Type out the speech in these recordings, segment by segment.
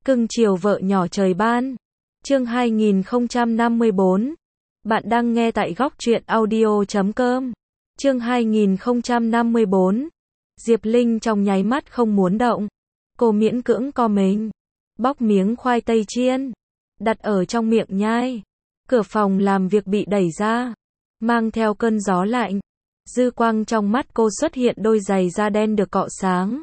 Cưng chiều vợ nhỏ trời ban. Chương 2054. Bạn đang nghe tại góc truyện audio.com. Chương 2054. Diệp Linh trong nháy mắt không muốn động. Cô miễn cưỡng co mình, bóc miếng khoai tây chiên, đặt ở trong miệng nhai. Cửa phòng làm việc bị đẩy ra, mang theo cơn gió lạnh. Dư quang trong mắt cô xuất hiện đôi giày da đen được cọ sáng.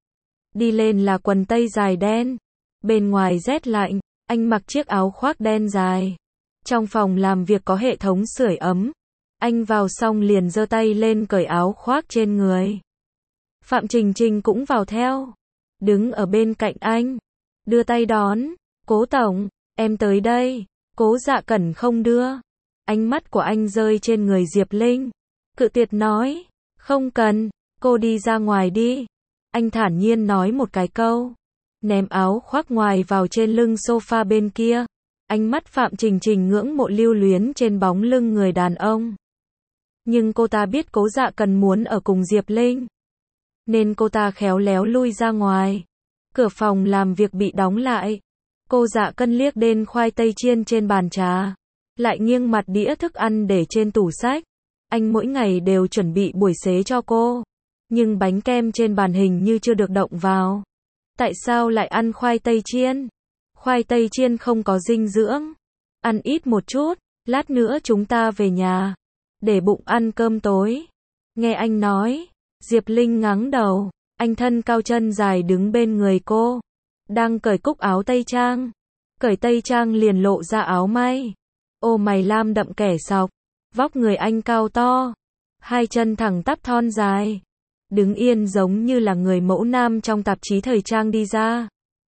Đi lên là quần tây dài đen. Bên ngoài rét lạnh, anh mặc chiếc áo khoác đen dài. Trong phòng làm việc có hệ thống sưởi ấm. Anh vào xong liền giơ tay lên cởi áo khoác trên người. Phạm Trình Trình cũng vào theo, đứng ở bên cạnh anh, đưa tay đón. Cố tổng, em tới đây. Cố Dạ Cẩn không đưa. Ánh mắt của anh rơi trên người Diệp Linh, cự tuyệt nói, không cần, cô đi ra ngoài đi. Anh thản nhiên nói một cái câu, ném áo khoác ngoài vào trên lưng sofa bên kia. Ánh mắt Phạm Trình Trình ngưỡng mộ lưu luyến trên bóng lưng người đàn ông. Nhưng cô ta biết Cố Dạ Cẩn muốn ở cùng Diệp Linh, nên cô ta khéo léo lui ra ngoài. Cửa phòng làm việc bị đóng lại. Cô Dạ Cẩn liếc đến khoai tây chiên trên bàn trà, lại nghiêng mặt đĩa thức ăn để trên tủ sách. Anh mỗi ngày đều chuẩn bị buổi xế cho cô, nhưng bánh kem trên bàn hình như chưa được động vào. Tại sao lại ăn khoai tây chiên? Khoai tây chiên không có dinh dưỡng. Ăn ít một chút, lát nữa chúng ta về nhà, để bụng ăn cơm tối. Nghe anh nói, Diệp Linh ngáng đầu. Anh thân cao chân dài đứng bên người cô, đang cởi cúc áo tây trang. Cởi tây trang liền lộ ra áo may. Ô mày lam đậm kẻ sọc. Vóc người anh cao to, hai chân thẳng tắp thon dài, đứng yên giống như là người mẫu nam trong tạp chí thời trang đi ra.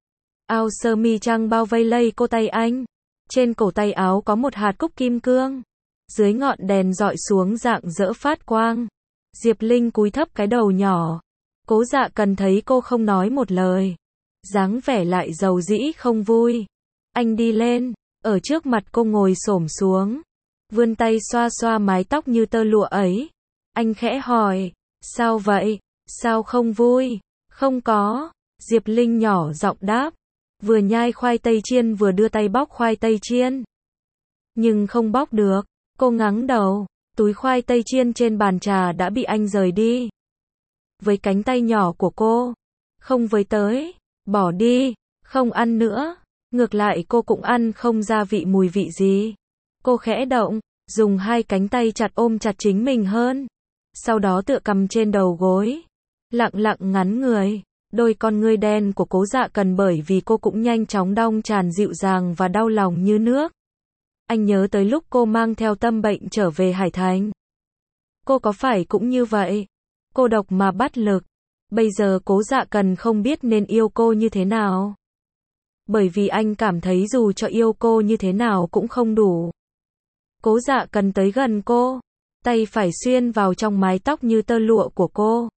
Áo sơ mi trắng bao vây lây cô tay anh. Trên cổ tay áo có một hạt cúc kim cương. Dưới ngọn đèn dọi xuống rạng rỡ phát quang. Diệp Linh cúi thấp cái đầu nhỏ. Cố Dạ Cẩn thấy cô không nói một lời, dáng vẻ lại dầu dĩ không vui. Anh đi lên, ở trước mặt cô ngồi xổm xuống, vươn tay xoa xoa mái tóc như tơ lụa ấy. Anh khẽ hỏi, sao vậy? Sao không vui? Không có. Diệp Linh nhỏ giọng đáp, vừa nhai khoai tây chiên vừa đưa tay bóc khoai tây chiên. Nhưng không bóc được. Cô ngáng đầu. Túi khoai tây chiên trên bàn trà đã bị anh rời đi với cánh tay nhỏ của cô. Không với tới, bỏ đi, không ăn nữa. Ngược lại cô cũng ăn không ra vị mùi vị gì. Cô khẽ động, dùng hai cánh tay chặt ôm chặt chính mình hơn. Sau đó tựa cầm trên đầu gối, lặng lặng ngắn người. Đôi con ngươi đen của Cố Dạ Cẩn bởi vì cô cũng nhanh chóng đong tràn dịu dàng và đau lòng như nước. Anh nhớ tới lúc cô mang theo tâm bệnh trở về Hải Thành. Cô có phải cũng như vậy? Cô độc mà bắt lực. Bây giờ Cố Dạ Cẩn không biết nên yêu cô như thế nào. Bởi vì anh cảm thấy dù cho yêu cô như thế nào cũng không đủ. Cố Dạ Cẩn tới gần cô, tay phải xuyên vào trong mái tóc như tơ lụa của cô.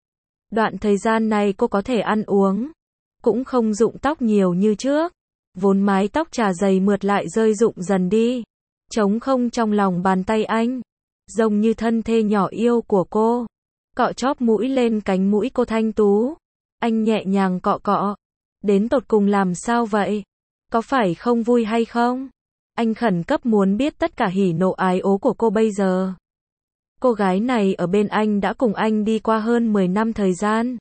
Đoạn thời gian này cô có thể ăn uống, cũng không rụng tóc nhiều như trước. Vốn mái tóc trà dày mượt lại rơi rụng dần đi, trống không trong lòng bàn tay anh, giống như thân thê nhỏ yêu của cô. Cọ chóp mũi lên cánh mũi cô thanh tú. Anh nhẹ nhàng cọ cọ. Đến tột cùng làm sao vậy? Có phải không vui hay không? Anh khẩn cấp muốn biết tất cả hỉ nộ ái ố của cô bây giờ. Cô gái này ở bên anh đã cùng anh đi qua hơn 10 năm thời gian.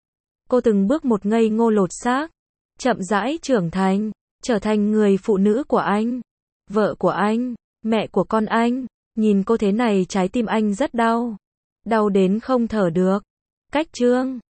Cô từng bước một ngây ngô lột xác, chậm rãi trưởng thành, trở thành người phụ nữ của anh, vợ của anh, mẹ của con anh. Nhìn cô thế này trái tim anh rất đau. Đau đến không thở được. Cách chương